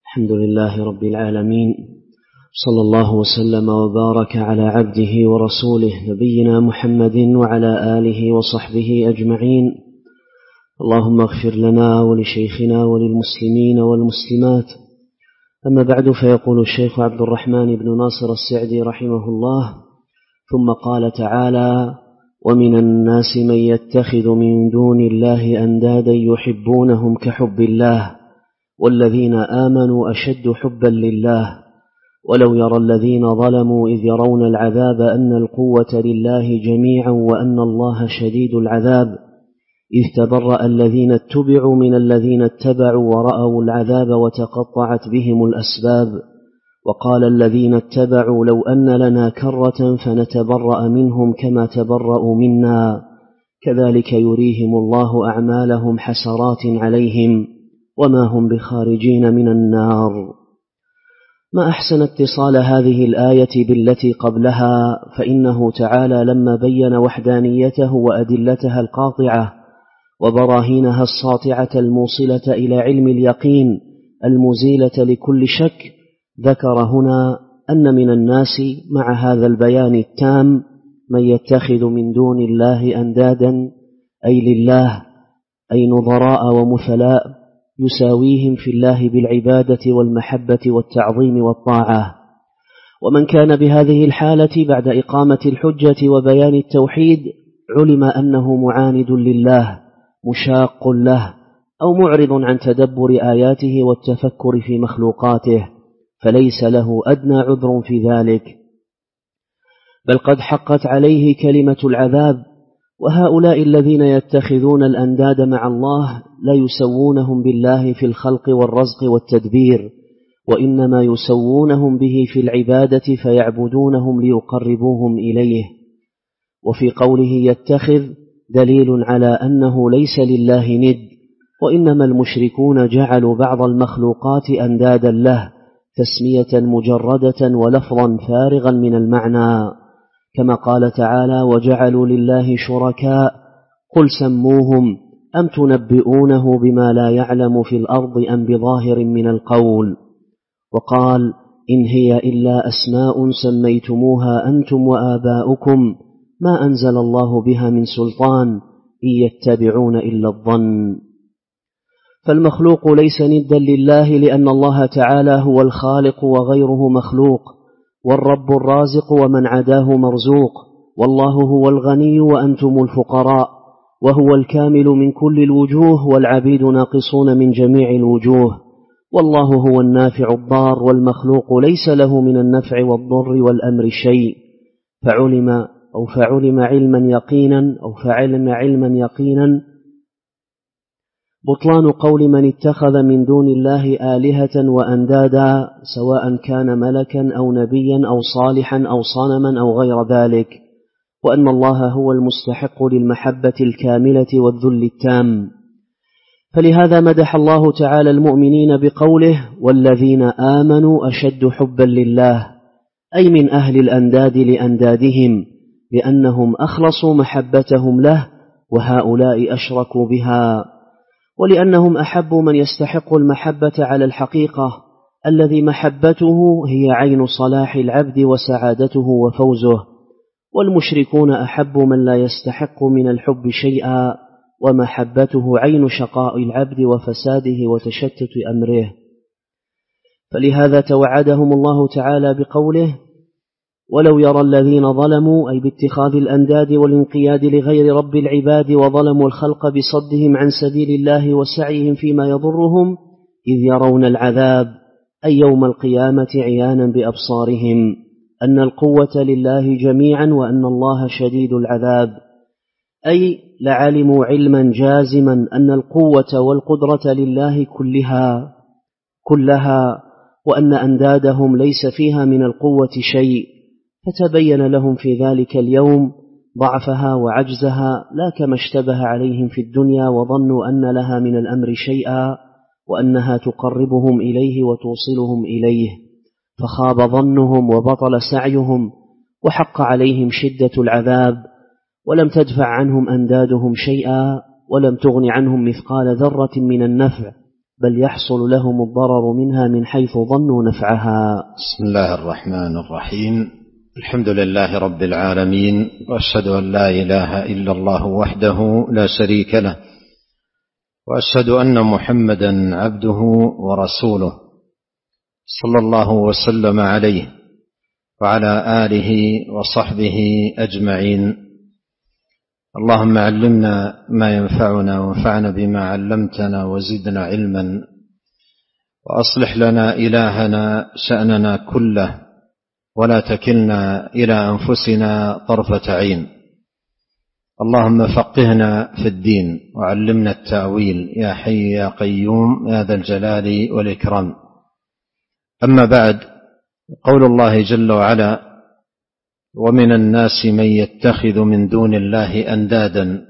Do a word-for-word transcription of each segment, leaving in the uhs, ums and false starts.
الحمد لله رب العالمين، صلى الله وسلم وبارك على عبده ورسوله نبينا محمد وعلى آله وصحبه أجمعين. اللهم اغفر لنا ولشيخنا وللمسلمين والمسلمات. أما بعد، فيقول الشيخ عبد الرحمن بن ناصر السعدي رحمه الله: ثم قال تعالى: ومن الناس من يتخذ من دون الله أندادا يحبونهم كحب الله والذين آمنوا أشد حبا لله ولو يرى الذين ظلموا إذ يرون العذاب أن القوة لله جميعا وأن الله شديد العذاب إذ تبرأ الذين اتبعوا من الذين اتبعوا ورأوا العذاب وتقطعت بهم الأسباب. وقال الذين اتبعوا لو أن لنا كرة فنتبرأ منهم كما تبرأوا منا كذلك يريهم الله أعمالهم حسرات عليهم وما هم بخارجين من النار. ما أحسن اتصال هذه الآية بالتي قبلها، فإنه تعالى لما بين وحدانيته وأدلتها القاطعة وبراهينها الساطعة الموصلة إلى علم اليقين المزيلة لكل شك، ذكر هنا أن من الناس مع هذا البيان التام من يتخذ من دون الله أندادا، أي لله، أي نظراء ومثلاء يساويهم في الله بالعبادة والمحبة والتعظيم والطاعة. ومن كان بهذه الحالة بعد إقامة الحجة وبيان التوحيد علم أنه معاند لله مشاق له أو معرض عن تدبر آياته والتفكر في مخلوقاته، فليس له أدنى عذر في ذلك، بل قد حقت عليه كلمة العذاب. وهؤلاء الذين يتخذون الأنداد مع الله لا يسوونهم بالله في الخلق والرزق والتدبير، وإنما يسوونهم به في العبادة فيعبدونهم ليقربوهم إليه. وفي قوله يتخذ دليل على أنه ليس لله ند، وإنما المشركون جعلوا بعض المخلوقات أندادا له تسمية مجردة ولفظا فارغا من المعنى، كما قال تعالى: وجعلوا لله شركاء قل سموهم أم تنبئونه بما لا يعلم في الأرض أم بظاهر من القول. وقال: إن هي إلا أسماء سميتموها أنتم وآباؤكم ما أنزل الله بها من سلطان إن يتبعون إلا الظن. فالمخلوق ليس ندا لله، لأن الله تعالى هو الخالق وغيره مخلوق، والرب الرازق ومن عداه مرزوق، والله هو الغني وأنتم الفقراء، وهو الكامل من كل الوجوه والعبيد ناقصون من جميع الوجوه، والله هو النافع الضار، والمخلوق ليس له من النفع والضر والأمر شيء. فعلم أو فعلم علما يقينا أو فعلم علما يقينا بطلان قول من اتخذ من دون الله آلهة وأندادا، سواء كان ملكا أو نبيا أو صالحا أو صنما أو غير ذلك، وأن الله هو المستحق للمحبة الكاملة والذل التام. فلهذا مدح الله تعالى المؤمنين بقوله: والذين آمنوا أشد حبا لله، أي من أهل الأنداد لأندادهم، لأنهم أخلصوا محبتهم له وهؤلاء أشركوا بها، ولأنهم أحبوا من يستحق المحبة على الحقيقة، الذي محبته هي عين صلاح العبد وسعادته وفوزه، والمشركون أحبوا من لا يستحق من الحب شيئا ومحبته عين شقاء العبد وفساده وتشتت أمره. فلهذا توعدهم الله تعالى بقوله: ولو يرى الذين ظلموا، أي باتخاذ الأنداد والانقياد لغير رب العباد، وظلموا الخلق بصدهم عن سبيل الله وسعيهم فيما يضرهم، إذ يرون العذاب، أي يوم القيامة عيانا بأبصارهم، أن القوة لله جميعا وأن الله شديد العذاب، أي لعلموا علما جازما أن القوة والقدرة لله كلها كلها وأن أندادهم ليس فيها من القوة شيء، فتبين لهم في ذلك اليوم ضعفها وعجزها، لا كما اشتبه عليهم في الدنيا وظنوا أن لها من الأمر شيئا وأنها تقربهم إليه وتوصلهم إليه، فخاب ظنهم وبطل سعيهم وحق عليهم شدة العذاب، ولم تدفع عنهم أندادهم شيئا ولم تغن عنهم مثقال ذرة من النفع، بل يحصل لهم الضرر منها من حيث ظنوا نفعها. بسم الله الرحمن الرحيم. الحمد لله رب العالمين، وأشهد أن لا إله إلا الله وحده لا شريك له، وأشهد أن محمدا عبده ورسوله صلى الله وسلم عليه وعلى آله وصحبه أجمعين. اللهم علمنا ما ينفعنا وانفعنا بما علمتنا وزدنا علما، وأصلح لنا إلهنا شأننا كله، ولا تكلنا إلى أنفسنا طرفة عين. اللهم فقهنا في الدين وعلمنا التأويل يا حي يا قيوم يا ذا الجلال والإكرام. أما بعد، قول الله جل وعلا: ومن الناس من يتخذ من دون الله أندادا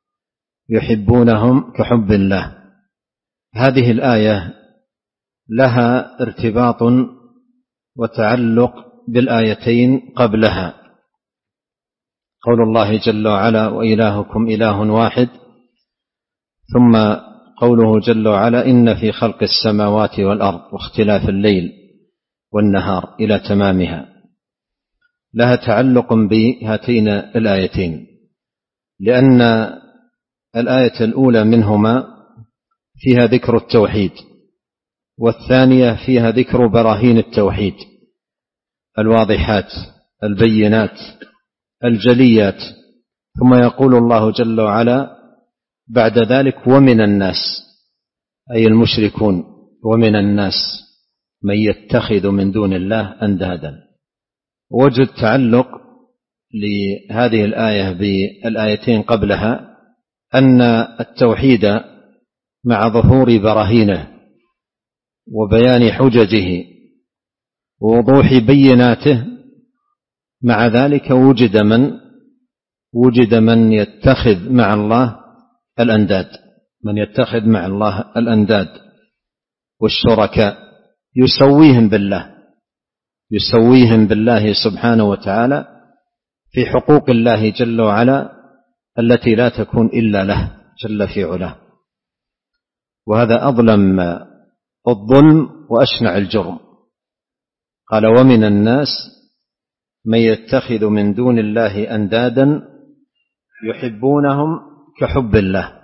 يحبونهم كحب الله. هذه الآية لها ارتباط وتعلق بالآيتين قبلها. قول الله جل وعلا: وإلهكم إله واحد، ثم قوله جل وعلا: إن في خلق السماوات والأرض واختلاف الليل والنهار إلى تمامها. لها تعلق بهاتين الآيتين، لأن الآية الأولى منهما فيها ذكر التوحيد، والثانية فيها ذكر براهين التوحيد الواضحات البينات الجليات. ثم يقول الله جل وعلا بعد ذلك: ومن الناس، أي المشركون، ومن الناس من يتخذ من دون الله أندادا. وجد تعلق لهذه الآية بالآيتين قبلها أن التوحيد مع ظهور براهينه وبيان حججه ووضوح بيناته، مع ذلك وجد من وجد من يتخذ مع الله الأنداد، من يتخذ مع الله الأنداد والشركاء، يسويهم بالله يسويهم بالله سبحانه وتعالى في حقوق الله جل وعلا التي لا تكون إلا له جل في علاه. وهذا أظلم الظلم وأشنع الجرم. قال: ومن الناس من يتخذ من دون الله أندادا يحبونهم كحب الله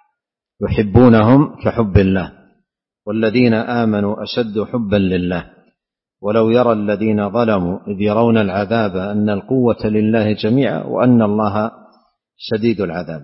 يحبونهم كحب الله والذين آمنوا أشد حبا لله ولو يرى الذين ظلموا إذ يرون العذاب أن القوة لله جميعا وأن الله شديد العذاب.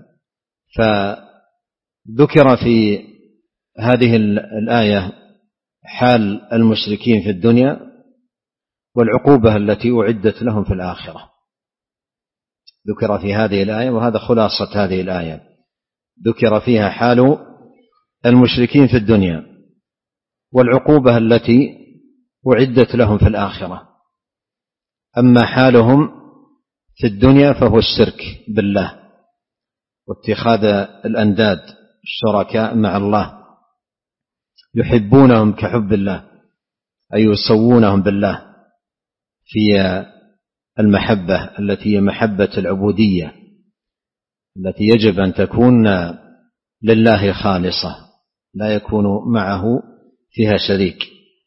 فذكر في هذه الآية حال المشركين في الدنيا والعقوبة التي أعدت لهم في الآخرة. ذكر في هذه الآية، وهذا خلاصة هذه الآية، ذكر فيها حال المشركين في الدنيا والعقوبة التي أعدت لهم في الآخرة. أما حالهم في الدنيا فهو الشرك بالله واتخاذ الأنداد الشركاء مع الله، يحبونهم كحب الله، أي يسوونهم بالله في المحبة التي هي محبة العبودية التي يجب أن تكون لله خالصة، لا يكون معه فيها شريك.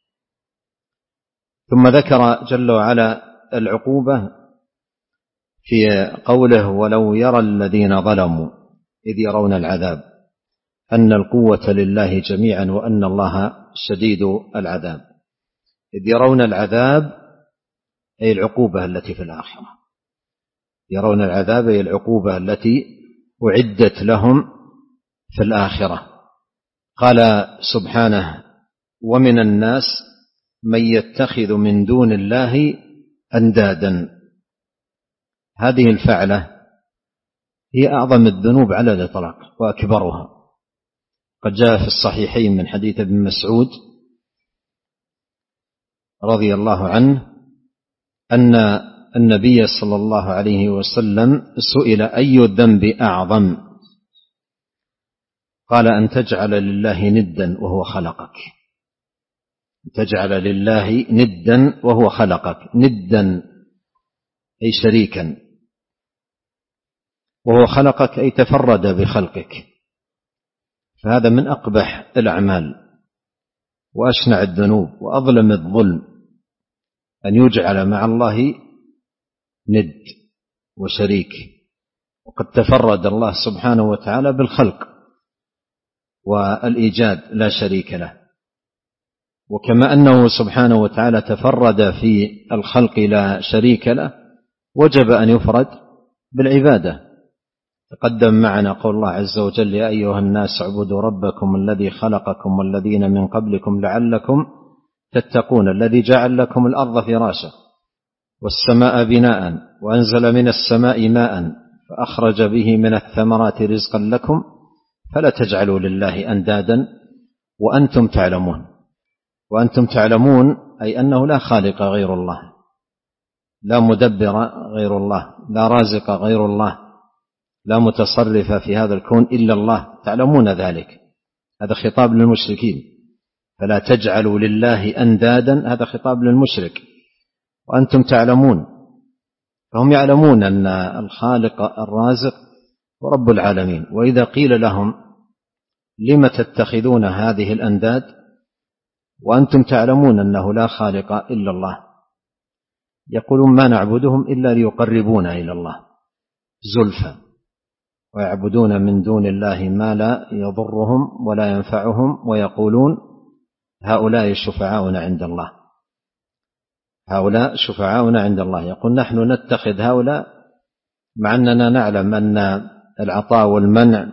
ثم ذكر جل وعلا العقوبة في قوله: ولو يرى الذين ظلموا إذ يرون العذاب أن القوة لله جميعا وأن الله شديد العذاب. إذ يرون العذاب أي العقوبة التي في الآخرة، يرون العذاب أي العقوبة التي أعدت لهم في الآخرة. قال سبحانه: ومن الناس من يتخذ من دون الله أندادا. هذه الفعلة هي أعظم الذنوب على الإطلاق وأكبرها. قد جاء في الصحيحين من حديث ابن مسعود رضي الله عنه أن النبي صلى الله عليه وسلم سئل: أي الذنب أعظم؟ قال: أن تجعل لله ندا وهو خلقك. تجعل لله ندا وهو خلقك، ندا أي شريكا، وهو خلقك أي تفرد بخلقك. فهذا من أقبح الأعمال وأشنع الذنوب وأظلم الظلم أن يجعل مع الله ند وشريك. وقد تفرد الله سبحانه وتعالى بالخلق والإيجاد لا شريك له، وكما أنه سبحانه وتعالى تفرد في الخلق لا شريك له وجب أن يفرد بالعبادة. تقدم معنا قول الله عز وجل: يا أيها الناس اعبدوا ربكم الذي خلقكم والذين من قبلكم لعلكم تتقون، الذي جعل لكم الأرض فراشا والسماء بناء وأنزل من السماء ماء فأخرج به من الثمرات رزقا لكم فلا تجعلوا لله أندادا وأنتم تعلمون. وأنتم تعلمون أي أنه لا خالق غير الله، لا مدبر غير الله، لا رازق غير الله، لا متصرف في هذا الكون إلا الله، تعلمون ذلك. هذا خطاب للمشركين، فلا تجعلوا لله أندادا، هذا خطاب للمشرك. وأنتم تعلمون، فهم يعلمون أن الخالق الرازق ورب العالمين. وإذا قيل لهم: لم تتخذون هذه الأنداد وأنتم تعلمون أنه لا خالق إلا الله؟ يقولون: ما نعبدهم إلا ليقربونا إلى الله زلفى، ويعبدون من دون الله ما لا يضرهم ولا ينفعهم، ويقولون: هؤلاء شفعاؤنا عند الله، هؤلاء شفعاؤنا عند الله. يقول: نحن نتخذ هؤلاء مع أننا نعلم أن العطاء والمنع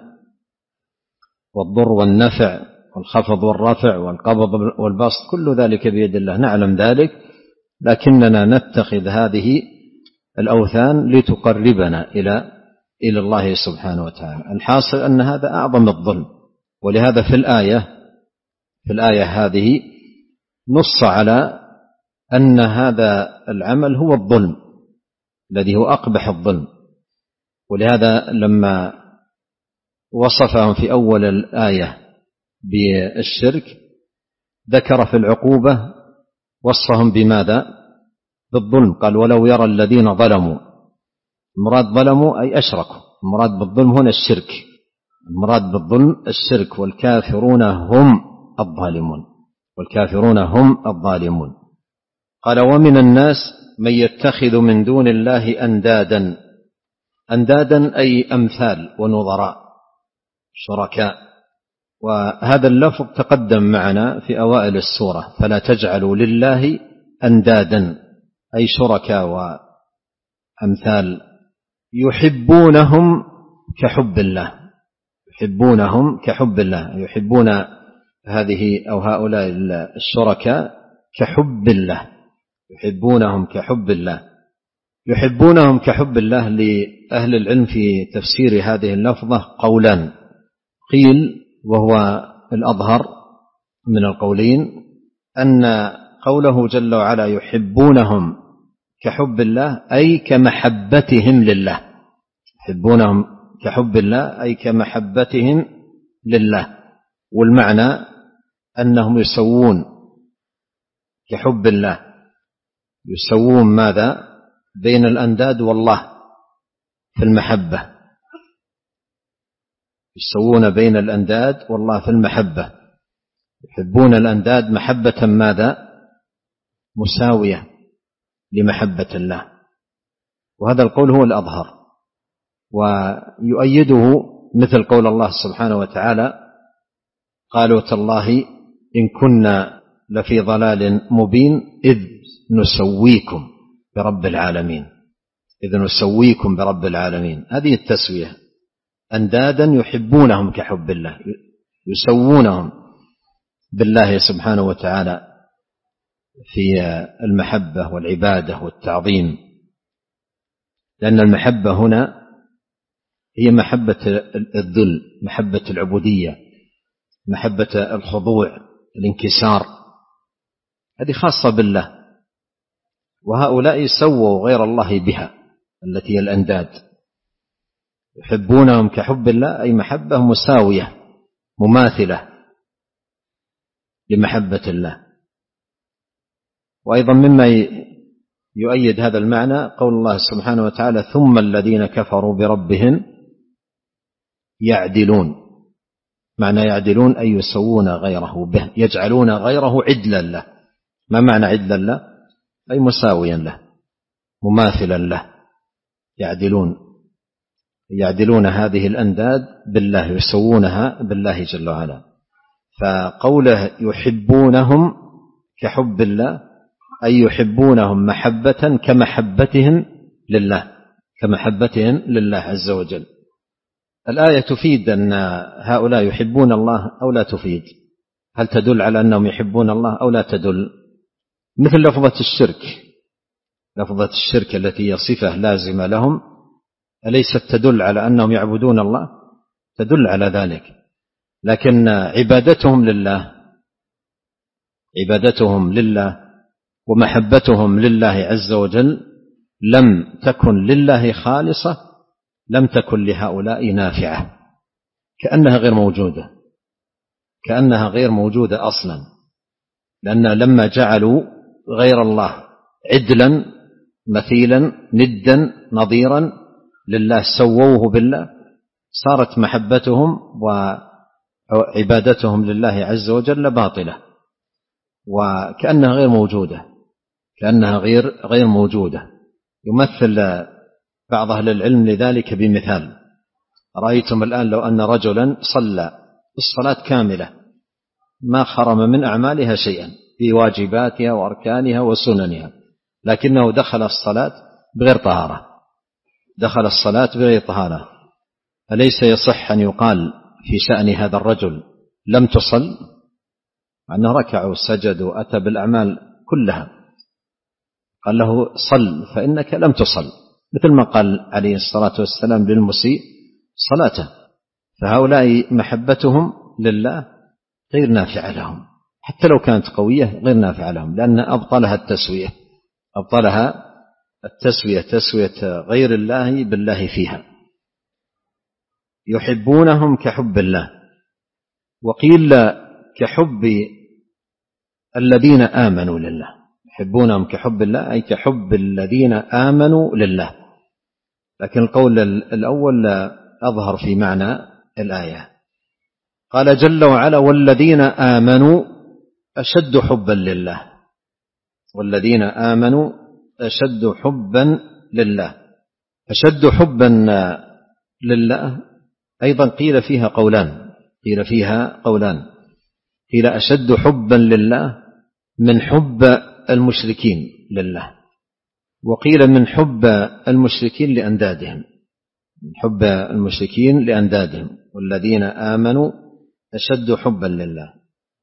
والضر والنفع والخفض والرفع والقبض والبسط كل ذلك بيد الله، نعلم ذلك، لكننا نتخذ هذه الأوثان لتقربنا إلى إلى الله سبحانه وتعالى. الحاصل أن هذا أعظم الظلم. ولهذا في الآية في الآية هذه نص على أن هذا العمل هو الظلم الذي هو أقبح الظلم. ولهذا لما وصفهم في أول الآية بالشرك ذكر في العقوبة وصفهم بماذا؟ بالظلم. قال: ولو يرى الذين ظلموا، المراد ظلموا أي أشركوا، المراد بالظلم هنا الشرك، المراد بالظلم الشرك، والكافرون هم الظالمون، والكافرون هم الظالمون. قال: ومن الناس من يتخذ من دون الله أندادا، أندادا أي أمثال ونظراء شركاء. وهذا اللفظ تقدم معنا في أوائل السورة: فلا تجعلوا لله أندادا أي شركاء وأمثال، يحبونهم كحب الله، يحبونهم كحب الله، يحبون هذه أو هؤلاء الشركاء كحب الله، يحبونهم كحب الله. يحبونهم كحب الله لأهل العلم في تفسير هذه اللفظة قولان. قيل وهو الأظهر من القولين أن قوله جل وعلا يحبونهم كحب الله أي كمحبتهم لله، يحبونهم كحب الله أي كمحبتهم لله. والمعنى أنهم يسوون كحب الله، يسوون ماذا؟ بين الأنداد والله في المحبة، يسوون بين الأنداد والله في المحبة. يحبون الأنداد محبة ماذا؟ مساوية لمحبة الله. وهذا القول هو الأظهر، ويؤيده مثل قول الله سبحانه وتعالى: قالوا تالله إن كنا لفي ضلال مبين إذ نسويكم برب العالمين، إذ نسويكم برب العالمين. هذه التسوية، أندادا يحبونهم كحب الله، يسوونهم بالله سبحانه وتعالى في المحبة والعبادة والتعظيم. لأن المحبة هنا هي محبة الذل، محبة العبودية، محبة الخضوع، الانكسار، هذه خاصة بالله. وهؤلاء سووا غير الله بها التي هي الأنداد. يحبونهم كحب الله أي محبة مساوية مماثلة لمحبة الله. وأيضا مما يؤيد هذا المعنى قول الله سبحانه وتعالى: ثم الذين كفروا بربهم يعدلون. معنى يعدلون أي يسوون غيره به، يجعلون غيره عدلا له. ما معنى عدلا له؟ أي مساويا له، مماثلا له. يعدلون يعدلون هذه الأنداد بالله، يسوونها بالله جل وعلا. فقوله يحبونهم كحب الله أي يحبونهم محبة كمحبتهم لله، كمحبتهم لله عز وجل. الآية تفيد أن هؤلاء يحبون الله أو لا تفيد؟ هل تدل على أنهم يحبون الله أو لا تدل؟ مثل لفظة الشرك، لفظة الشرك التي هي صفة لازمة لهم، أليست تدل على أنهم يعبدون الله؟ تدل على ذلك. لكن عبادتهم لله عبادتهم لله ومحبتهم لله عز وجل لم تكن لله خالصة، لم تكن لهؤلاء نافعة، كأنها غير موجودة، كأنها غير موجودة أصلا. لأن لما جعلوا غير الله عدلا مثيلا ندا نظيرا لله سووه بالله، صارت محبتهم وعبادتهم لله عز وجل باطلة، وكأنها غير موجودة، كأنها غير غير موجودة. يمثل بعض أهل العلم لذلك بمثال: رأيتم الآن لو أن رجلا صلى الصلاة كاملة ما خرم من أعمالها شيئا في واجباتها وأركانها وسننها، لكنه دخل الصلاة بغير طهارة، دخل الصلاة بغير طهارة، أليس يصح أن يقال في شأن هذا الرجل لم تصل؟ أنه ركع وسجد وأتى بالأعمال كلها، قال له صل فإنك لم تصل، مثل ما قال عليه الصلاة والسلام للمسيء صلاته. فهؤلاء محبتهم لله غير نافعة لهم، حتى لو كانت قوية غير نافعة لهم، لأن أبطلها التسوية، أبطلها التسوية، تسوية غير الله بالله فيها. يحبونهم كحب الله، وقيل كحب الذين آمنوا لله. يحبونهم كحب الله أي كحب الذين آمنوا لله، لكن القول الأول أظهر في معنى الآية. قال جل وعلا: والذين آمنوا أشد حبا لله، والذين آمنوا أشد حبا لله. أشد حبا لله أيضا قيل فيها قولان، قيل فيها قولان قيل أشد حبا لله من حب المشركين لله، وقيل من حب المشركين لأندادهم، من حب المشركين لأندادهم. والذين آمنوا أشد حبا لله.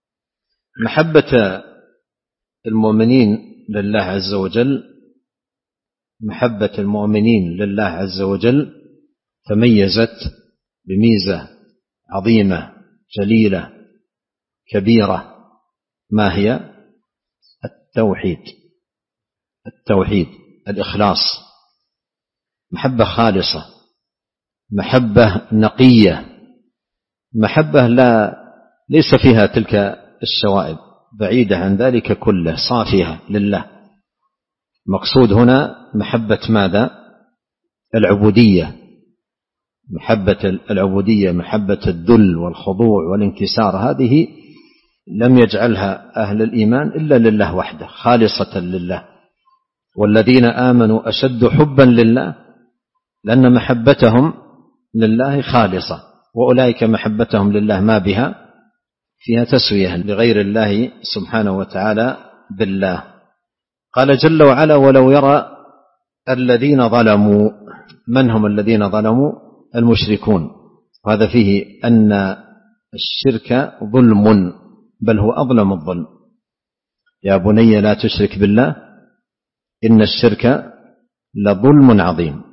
محبة المؤمنين لله عز وجل، محبة المؤمنين لله عز وجل تميزت بميزة عظيمة جليلة كبيرة، ما هي؟ التوحيد، التوحيد الإخلاص، محبة خالصة، محبة نقية، محبة لا ليس فيها تلك الشوائب، بعيدة عن ذلك كله، صافية لله. مقصود هنا محبة ماذا؟ العبودية، محبة العبودية، محبة الذل والخضوع والانكسار، هذه لم يجعلها أهل الإيمان إلا لله وحده، خالصة لله. والذين آمنوا أشد حبا لله، لأن محبتهم لله خالصة، وأولئك محبتهم لله ما بها فيها تسوية لغير الله سبحانه وتعالى بالله. قال جل وعلا: ولو يرى الذين ظلموا. من هم الذين ظلموا؟ المشركون. وهذا فيه أن الشرك ظلم، بل هو أظلم الظلم. يا بني لا تشرك بالله إن الشرك لظلم عظيم.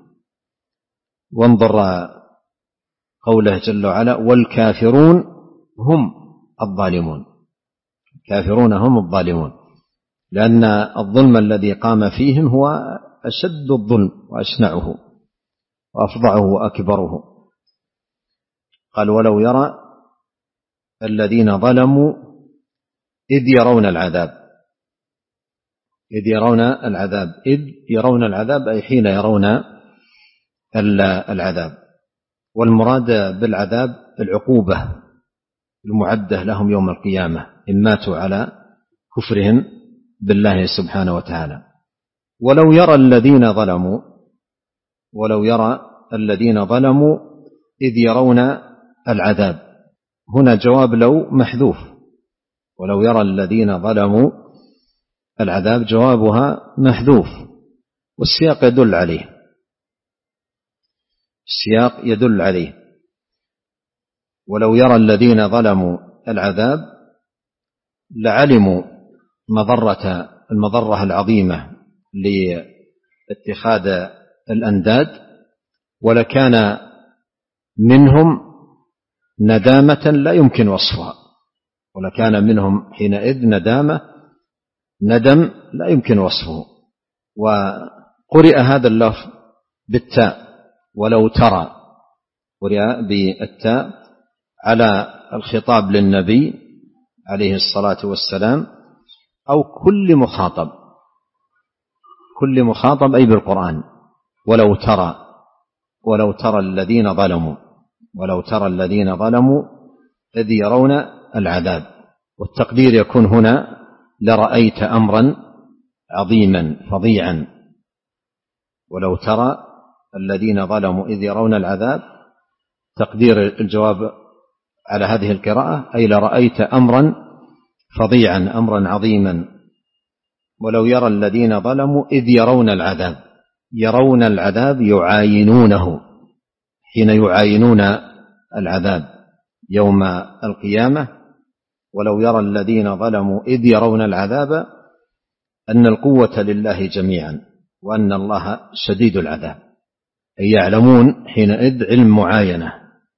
وانظر قوله جل وعلا: والكافرون هم الظالمون. الكافرون هم الظالمون، لأن الظلم الذي قام فيهم هو أشد الظلم وأشنعه وأفظعه وأكبره. قال: ولو يرى الذين ظلموا إذ يرون العذاب. إذ يرون العذاب، إذ يرون العذاب أي حين يرون العذاب. والمراد بالعذاب العقوبة المعدة لهم يوم القيامة إن ماتوا على كفرهم بالله سبحانه وتعالى. ولو يرى الذين ظلموا ولو يرى الذين ظلموا إذ يرون العذاب، هنا جواب لو محذوف، ولو يرى الذين ظلموا العذاب جوابها محذوف، والسياق يدل عليه السياق يدل عليه ولو يرى الذين ظلموا العذاب لعلموا مضرة المضرة العظيمة لاتخاذ الأنداد، ولكان منهم ندامة لا يمكن وصفها، ولكان منهم حينئذ ندامة ندم لا يمكن وصفه. وقرئ هذا اللفظ بالتاء ولو ترى، قرئ بالتاء على الخطاب للنبي عليه الصلاة والسلام أو كل مخاطب، كل مخاطب أي بالقرآن. ولو ترى ولو ترى الذين ظلموا ولو ترى الذين ظلموا إذ يرون العذاب، والتقدير يكون هنا لرأيت أمرا عظيما فظيعا. ولو ترى الذين ظلموا إذ يرون العذاب، تقدير الجواب على هذه القراءة أي لرأيت أمرا فظيعا أمرا عظيما. ولو يرى الذين ظلموا إذ يرون العذاب، يرون العذاب يعاينونه، حين يعاينون العذاب يوم القيامة. ولو يرى الذين ظلموا إذ يرون العذاب أن القوة لله جميعا وأن الله شديد العذاب، أي يعلمون حينئذ علم معاينة،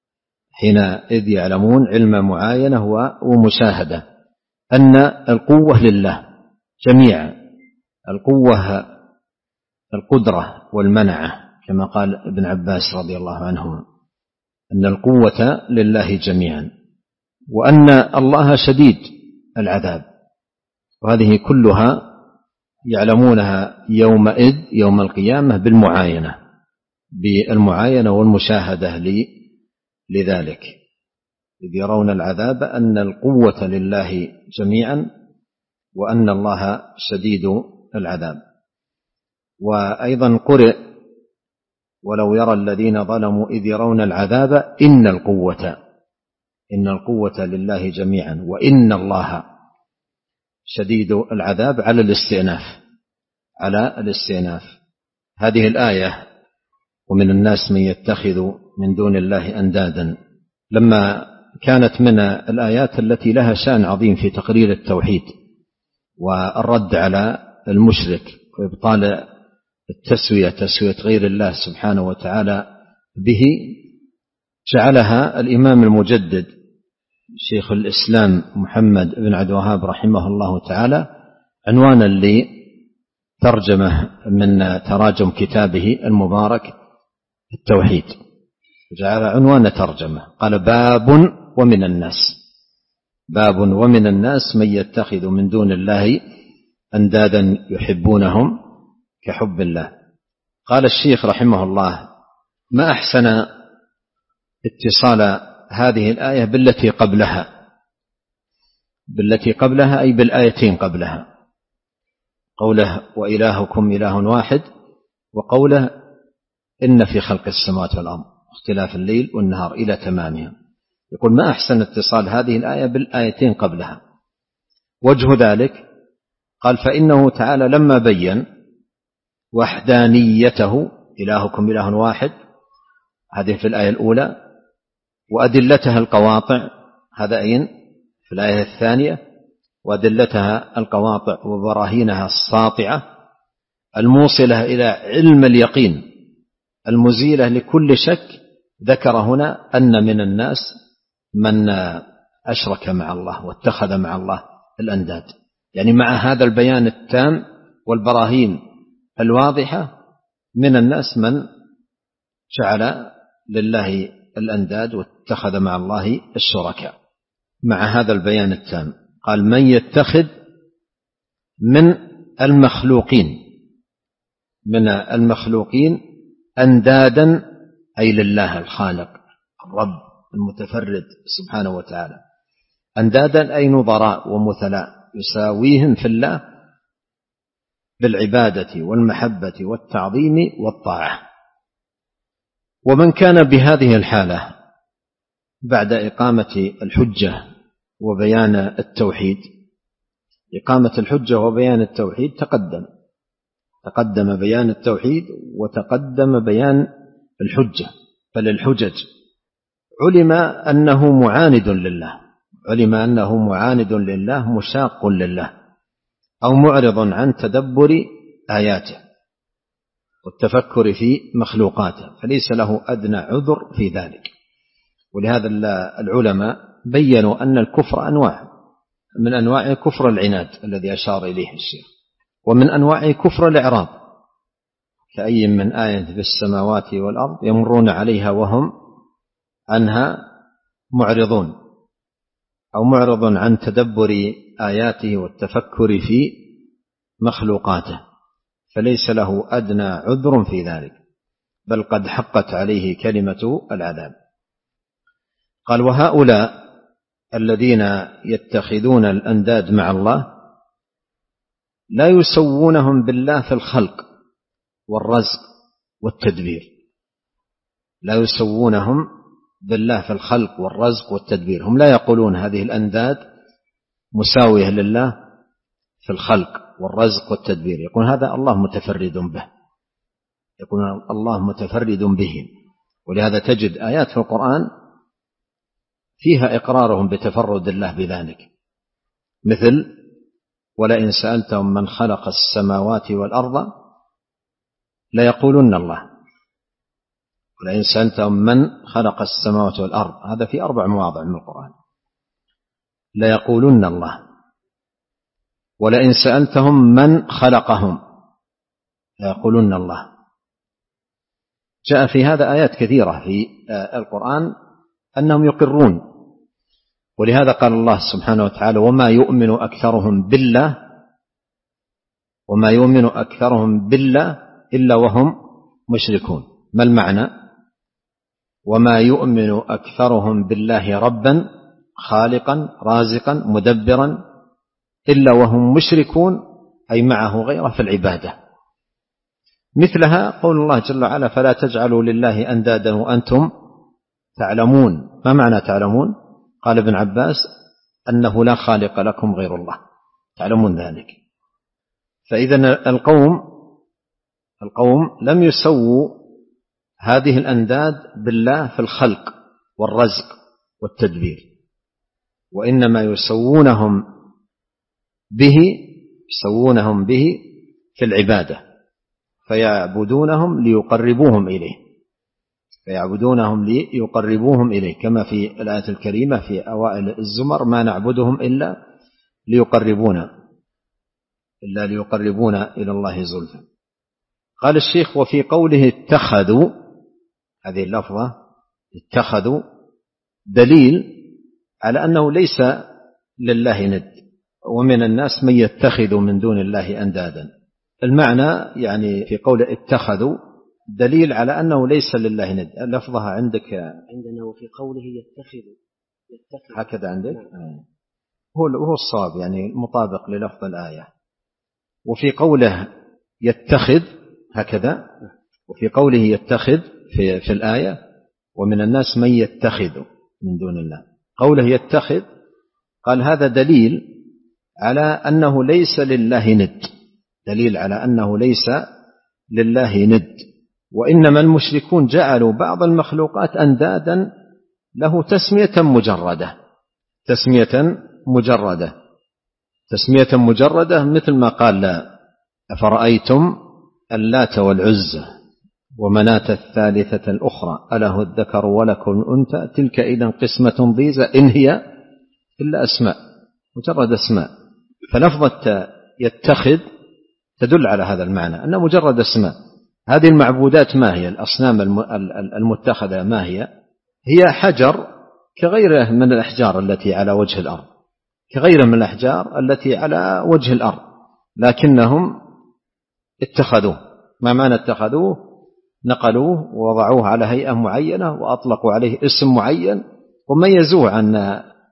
حينئذ يعلمون علم معاينة ومشاهدة أن القوة لله جميعا، القوة القدرة والمنعة كما قال ابن عباس رضي الله عنهما، أن القوة لله جميعا وأن الله شديد العذاب. وهذه كلها يعلمونها يومئذ يوم القيامة بالمعاينة بالمعاينة والمشاهدة لذلك، إذ يرون العذاب أن القوة لله جميعا وأن الله شديد العذاب. وأيضا قرئ ولو يرى الذين ظلموا إذ يرون العذاب إن القوة إن القوة لله جميعا وإن الله شديد العذاب على الاستئناف على الاستئناف. هذه الآية ومن الناس من يتخذ من دون الله أندادا لما كانت من الآيات التي لها شأن عظيم في تقرير التوحيد والرد على المشرك وإبطال التسوية تسوية غير الله سبحانه وتعالى به، جعلها الإمام المجدد شيخ الإسلام محمد بن عبد الوهاب رحمه الله تعالى عنوانا لترجمة من تراجم كتابه المبارك التوحيد، جعل عنوان ترجمة قال باب ومن الناس باب ومن الناس من يتخذ من دون الله أندادا يحبونهم كحب الله. قال الشيخ رحمه الله ما أحسن اتصال هذه الآية بالتي قبلها بالتي قبلها أي بالآيتين قبلها، قوله وإلهكم إله واحد، وقوله إن في خلق السماوات والأرض اختلاف الليل والنهار إلى تمامها. يقول ما أحسن اتصال هذه الآية بالآيتين قبلها. وجه ذلك قال فإنه تعالى لما بين وحدانيته إلهكم إله واحد هذه في الآية الأولى، وأدلتها القواطع هذا أين في الآية الثانية، وأدلتها القواطع وبراهينها الساطعة الموصلة إلى علم اليقين المزيلة لكل شك، ذكر هنا أن من الناس من أشرك مع الله واتخذ مع الله الأنداد. يعني مع هذا البيان التام والبراهين الواضحة من الناس من جعل لله الأنداد واتخذ مع الله الشركاء. مع هذا البيان التام قال من يتخذ من المخلوقين من المخلوقين أندادا أي لله الخالق الرب المتفرد سبحانه وتعالى، أندادا أي نظراء ومثلاء، يساويهم في الله بالعبادة والمحبة والتعظيم والطاعة. ومن كان بهذه الحالة بعد إقامة الحجة وبيان التوحيد، إقامة الحجة وبيان التوحيد تقدم تقدم بيان التوحيد وتقدم بيان الحجة، فللحجج علم أنه معاند لله، علم أنه معاند لله مشاق لله أو معرض عن تدبر آياته والتفكر في مخلوقاته، فليس له أدنى عذر في ذلك. ولهذا العلماء بيّنوا أن الكفر أنواع، من أنواع كفر العناد الذي أشار إليه الشيخ، ومن أنواع كفر الإعراض، كأي من آية في السماوات والأرض يمرون عليها وهم عنها معرضون، أو معرض عن تدبر آياته والتفكر في مخلوقاته، فليس له أدنى عذر في ذلك، بل قد حقت عليه كلمة العذاب. قال: وهؤلاء الذين يتخذون الأنداد مع الله لا يسوونهم بالله في الخلق والرزق والتدبير، لا يسوونهم بالله في الخلق والرزق والتدبير، هم لا يقولون هذه الأنداد مساوية لله في الخلق والرزق والتدبير، يقول هذا الله متفرد به، يقول الله متفرد به. ولهذا تجد آيات في القرآن فيها إقرارهم بتفرد الله بذلك، مثل: ولئن سألتهم من خلق السماوات والأرض ليقولن الله. ولئن سألتهم من خلق السماوات والأرض، هذا في أربع مواضع من القرآن، ليقولن الله. ولئن سألتهم من خلقهم ليقولن الله. جاء في هذا آيات كثيرة في القرآن أنهم يقرون. ولهذا قال الله سبحانه وتعالى: وما يؤمن أكثرهم بالله وما يؤمن أكثرهم بالله إلا وهم مشركون. ما المعنى؟ وما يؤمن أكثرهم بالله ربا خالقا رازقا مدبرا إلا وهم مشركون، أي معه غيره في العبادة. مثلها قول الله جل وعلا: فلا تجعلوا لله أندادا وأنتم تعلمون. ما معنى تعلمون؟ قال ابن عباس: أنه لا خالق لكم غير الله، تعلمون ذلك. فإذا القوم القوم لم يسووا هذه الأنداد بالله في الخلق والرزق والتدبير، وإنما يسوونهم به يسوونهم به في العبادة، فيعبدونهم ليقربوهم إليه فيعبدونهم ليقربوهم إليه كما في الآية الكريمة في أوائل الزمر: ما نعبدهم إلا ليقربونا إلا ليقربونا إلى الله زلفى. قال الشيخ: وفي قوله اتخذوا، هذه اللفظة اتخذوا دليل على أنه ليس لله ند، ومن الناس من يتخذ من دون الله أندادا. المعنى يعني في قول اتخذوا دليل على أنه ليس لله ند. لفظها عندك عندنا وفي قوله يتخذ يتخذ هكذا عندك؟ هو هو الصواب، يعني مطابق للفظ الآية. وفي قوله يتخذ هكذا، وفي قوله يتخذ في, في الآية: ومن الناس من يتخذ من دون الله. قوله يتخذ قال هذا دليل على أنه ليس لله ند، دليل على أنه ليس لله ند. وإنما المشركون جعلوا بعض المخلوقات أندادا له تسمية مجردة تسمية مجردة تسمية مجردة مثل ما قال: لا أفرأيتم اللات والعزى ومناة الثالثة الأخرى أله الذكر ولكم الأنثى تلك إذا قسمة ضيزى إن هي إلا أسماء، مجرد أسماء. فلفظة يتخذ تدل على هذا المعنى، أنه مجرد أسماء. هذه المعبودات ما هي؟ الأصنام المتخذة ما هي؟ هي حجر كغيره من الأحجار التي على وجه الأرض كغيره من الأحجار التي على وجه الأرض، لكنهم اتخذوه. ما معنى اتخذوه؟ نقلوه ووضعوه على هيئة معينة وأطلقوا عليه اسم معين وميزوه عن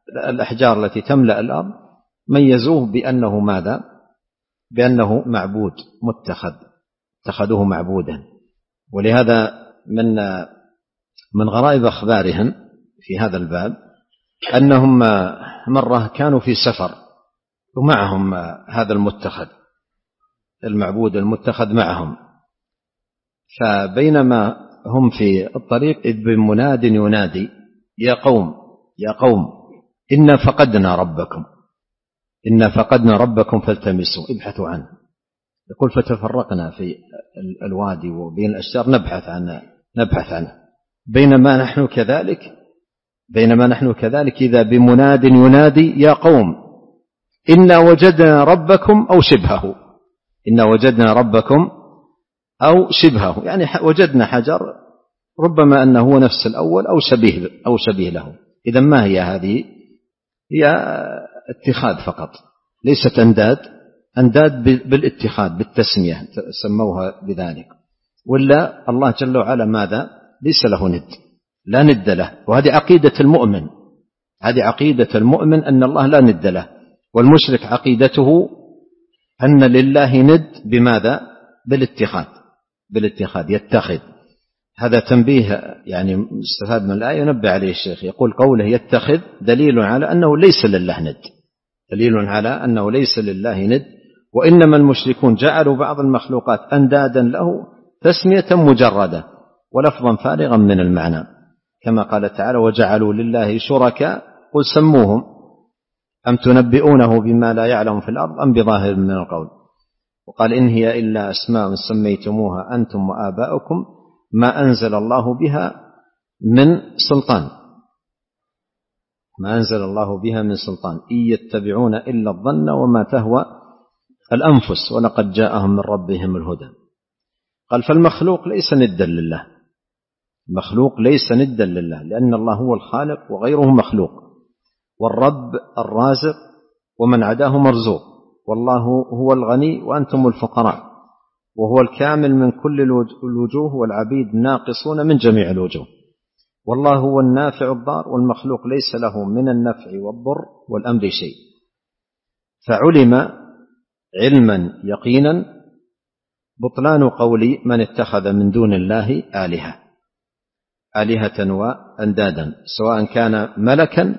الأحجار التي تملأ الأرض ميزوه بأنه ماذا؟ بأنه معبود متخذ، اتخذوه معبودا. ولهذا من من غرائب أخبارهم في هذا الباب أنهم مرة كانوا في سفر ومعهم هذا المتخذ المعبود المتخذ معهم، فبينما هم في الطريق إذ بمناد ينادي يا قوم يا قوم إنا فقدنا ربكم إنا فقدنا ربكم فالتمسوا ابحثوا عنه. يقول فتفرقنا في الوادي وبين الأشجار نبحث عنه نبحث عنه بينما نحن كذلك بينما نحن كذلك إذا بمناد ينادي يا قوم إنا وجدنا ربكم أو شبهه إنا وجدنا ربكم أو شبهه، يعني وجدنا حجر ربما أنه هو نفس الأول أو شبيه أو شبيه له. إذا ما هي هذه؟ هي اتخاذ فقط، ليست أنداد أنداد بالاتخاذ بالتسمية سموها بذلك. ولا الله جل وعلا ماذا؟ ليس له ند، لا ند له. وهذه عقيدة المؤمن هذه عقيدة المؤمن أن الله لا ند له. والمشرك عقيدته أن لله ند بماذا؟ بالاتخاذ بالاتخاذ يتخذ. هذا تنبيه يعني استفاد من الآية ينبه عليه الشيخ، يقول قوله يتخذ دليل على أنه ليس لله ند دليل على أنه ليس لله ند وإنما المشركون جعلوا بعض المخلوقات أندادا له تسمية مجردة ولفظا فارغا من المعنى، كما قال تعالى وجعلوا لله شركاء قل سموهم أم تنبئونه بما لا يعلم في الأرض أم بظاهر من القول. وقال إن هي إلا أسماء سميتموها أنتم وآباؤكم ما أنزل الله بها من سلطان ما أنزل الله بها من سلطان إن يتبعون إلا الظن وما تهوى الأنفس ولقد جاءهم من ربهم الهدى. قال فالمخلوق ليس ندا لله المخلوق ليس ندا لله لأن الله هو الخالق وغيره مخلوق، والرب الرازق ومن عداه مرزوق، والله هو الغني وأنتم الفقراء، وهو الكامل من كل الوجوه والعبيد ناقصون من جميع الوجوه، والله هو النافع الضار والمخلوق ليس له من النفع والضر والأمر شيء. فعلم علما يقينا بطلان قول من اتخذ من دون الله آلهة آلهة وأندادا سواء كان ملكا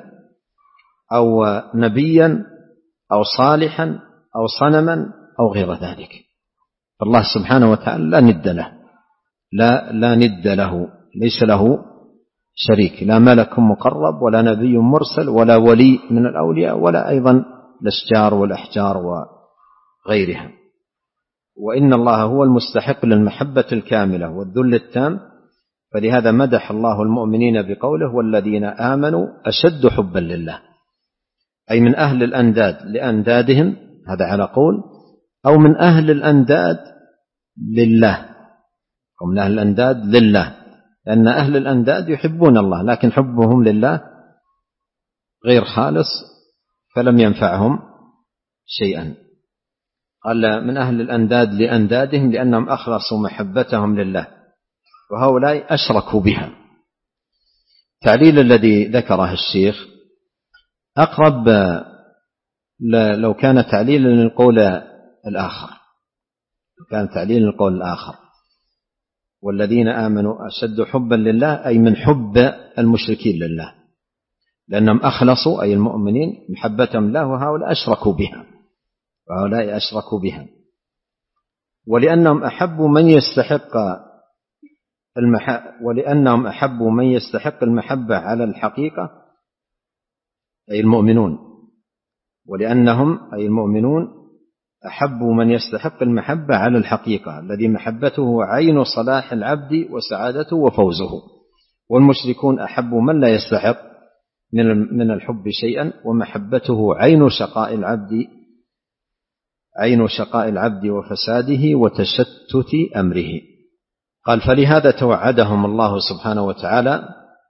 أو نبيا أو صالحا أو صنما أو غير ذلك. الله سبحانه وتعالى لا ند له لا لا ند له ليس له شريك، لا ملك مقرب ولا نبي مرسل ولا ولي من الأولياء ولا أيضا الأشجار والأحجار وغيرها. وإن الله هو المستحق للمحبة الكاملة والذل التام، فلهذا مدح الله المؤمنين بقوله والذين آمنوا أشد حبا لله، أي من أهل الأنداد لأندادهم، هذا على قول، أو من أهل الأنداد لله أو من أهل الأنداد لله، لأن أهل الأنداد يحبون الله لكن حبهم لله غير خالص فلم ينفعهم شيئا. قال من أهل الأنداد لأندادهم لأنهم أخلصوا محبتهم لله وهؤلاء أشركوا بها. التعليل الذي ذكره الشيخ أقرب لو كان تعليلا للقول الآخر كان تعليل للقول الآخر والذين آمنوا أشد حبا لله أي من حب المشركين لله، لأنهم أخلصوا أي المؤمنين محبتهم له وهؤلاء أشركوا بها وهؤلاء أشركوا بها ولأنهم أحبوا من يستحق المح... ولأنهم أحبوا من يستحق المحبة على الحقيقة أي المؤمنون ولأنهم أي المؤمنون أحبوا من يستحق المحبة على الحقيقة الذي محبته عين صلاح العبد وسعادته وفوزه، والمشركون أحبوا من لا يستحق من الحب شيئا ومحبته عين شقاء العبد عين شقاء العبد وفساده وتشتت أمره. قال فلهذا توعدهم الله سبحانه وتعالى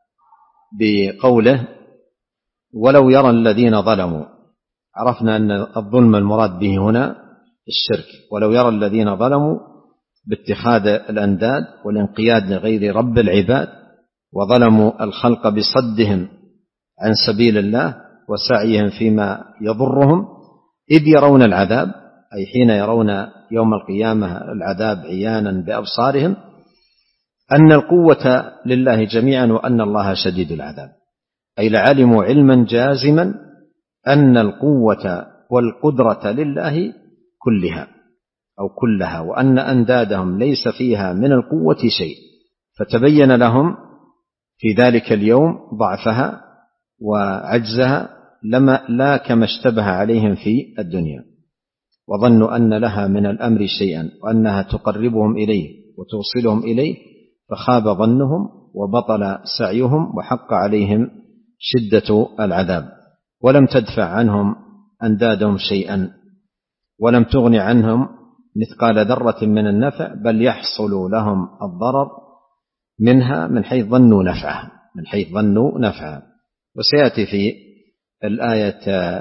بقوله ولو يرى الذين ظلموا. عرفنا أن الظلم المراد به هنا الشرك، ولو يرى الذين ظلموا باتخاذ الأنداد والانقياد لغير رب العباد وظلموا الخلق بصدهم عن سبيل الله وسعيهم فيما يضرهم إذ يرون العذاب، أي حين يرون يوم القيامة العذاب عيانا بأبصارهم، أن القوة لله جميعا وأن الله شديد العذاب، أي لعلموا علما جازما أن القوة والقدرة لله كلها أو كلها، وأن أندادهم ليس فيها من القوة شيء، فتبين لهم في ذلك اليوم ضعفها وعجزها لما لا كما اشتبه عليهم في الدنيا، وظنوا أن لها من الأمر شيئا وأنها تقربهم إليه وتوصلهم إليه، فخاب ظنهم وبطل سعيهم وحق عليهم شدة العذاب، ولم تدفع عنهم أندادهم شيئا، ولم تغن عنهم مثقال ذرة من النفع، بل يحصل لهم الضرر منها من حيث ظنوا نفعها من حيث ظنوا نفعها. وسيأتي في الآية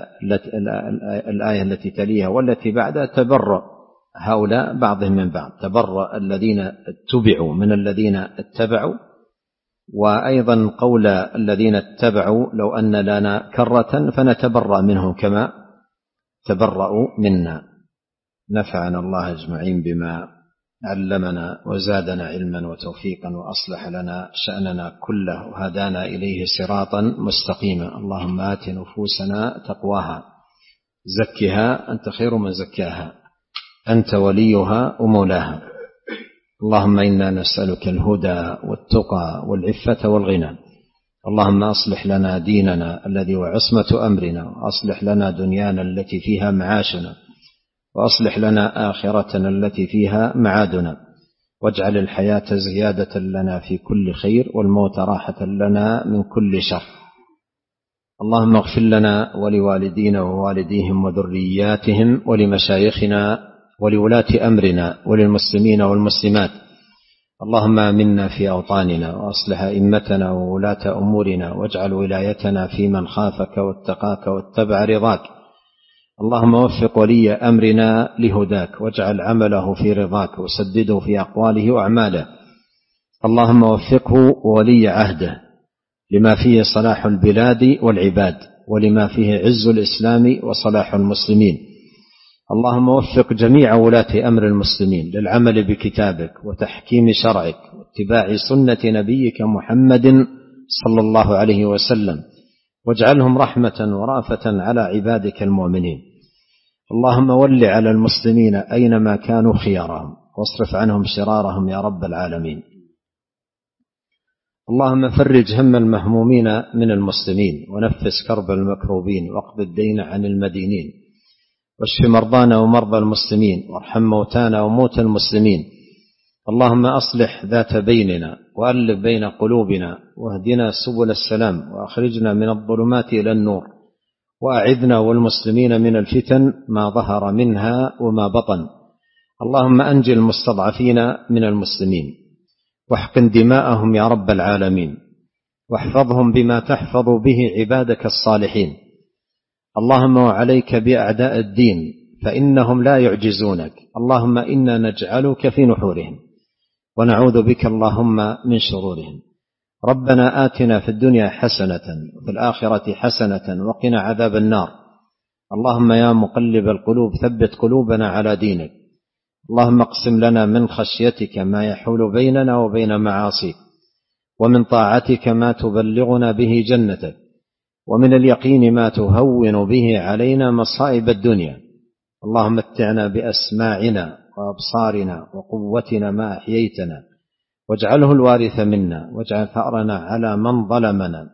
الآية التي تليها والتي بعدها تبرأ هؤلاء بعضهم من بعض، تبرأ الذين اتبعوا من الذين اتبعوا، وأيضا قول الذين اتبعوا لو أن لنا كرة فنتبرأ منهم كما تبرأوا منا. نفعنا الله أجمعين بما علمنا وزادنا علما وتوفيقا وأصلح لنا شأننا كله وهدانا إليه صراطا مستقيما. اللهم آت نفوسنا تقواها زكها أنت خير من زكاها أنت وليها ومولاها. اللهم إنا نسألك الهدى والتقى والعفة والغنى. اللهم أصلح لنا ديننا الذي هو عصمة أمرنا، وأصلح لنا دنيانا التي فيها معاشنا، وأصلح لنا آخرتنا التي فيها معادنا، واجعل الحياة زيادة لنا في كل خير والموت راحة لنا من كل شر. اللهم اغفر لنا ولوالدينا ووالديهم وذرياتهم ولمشايخنا ولولاة أمرنا وللمسلمين والمسلمات. اللهم آمنا في أوطاننا وأصلح أئمتنا وولاة أمورنا، واجعل ولايتنا في من خافك واتقاك واتبع رضاك. اللهم وفق ولي أمرنا لهداك، واجعل عمله في رضاك، وسدده في أقواله وأعماله. اللهم وفقه وولي عهده لما فيه صلاح البلاد والعباد، ولما فيه عز الإسلام وصلاح المسلمين. اللهم وفق جميع ولاة أمر المسلمين للعمل بكتابك وتحكيم شرعك واتباع سنة نبيك محمد صلى الله عليه وسلم، واجعلهم رحمة ورأفة على عبادك المؤمنين. اللهم ول على المسلمين أينما كانوا خيارهم، واصرف عنهم شرارهم يا رب العالمين. اللهم فرج هم المهمومين من المسلمين، ونفس كرب المكروبين، واقض الدين عن المدينين، واشف مرضانا ومرضى المسلمين، وارحم موتانا وموتى المسلمين. اللهم أصلح ذات بيننا، وألف بين قلوبنا، واهدنا سبل السلام، وأخرجنا من الظلمات إلى النور، وأعذنا والمسلمين من الفتن ما ظهر منها وما بطن. اللهم أنجي المستضعفين من المسلمين، واحقن دماءهم يا رب العالمين، واحفظهم بما تحفظ به عبادك الصالحين. اللهم وعليك بأعداء الدين فإنهم لا يعجزونك. اللهم إنا نجعلك في نحورهم، ونعوذ بك اللهم من شرورهم. ربنا آتنا في الدنيا حسنة وفي الآخرة حسنة وقنا عذاب النار. اللهم يا مقلب القلوب ثبت قلوبنا على دينك. اللهم اقسم لنا من خشيتك ما يحول بيننا وبين معاصيك، ومن طاعتك ما تبلغنا به جنتك، ومن اليقين ما تهون به علينا مصائب الدنيا. اللهم متعنا بأسماعنا وأبصارنا وقوتنا ما أحييتنا، واجعله الوارث منا، واجعل ثأرنا على من ظلمنا،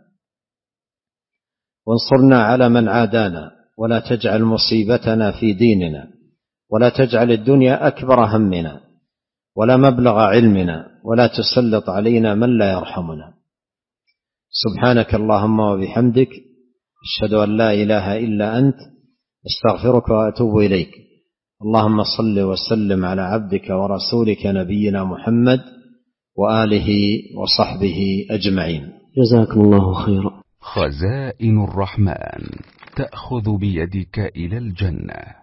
وانصرنا على من عادانا، ولا تجعل مصيبتنا في ديننا، ولا تجعل الدنيا أكبر همنا ولا مبلغ علمنا، ولا تسلط علينا من لا يرحمنا. سبحانك اللهم وبحمدك، أشهد أن لا إله إلا أنت، استغفرك وأتوب إليك. اللهم صل وسلم على عبدك ورسولك نبينا محمد وآله وصحبه أجمعين. جزاكم الله خيرا. خزائن الرحمن تأخذ بيدك إلى الجنة.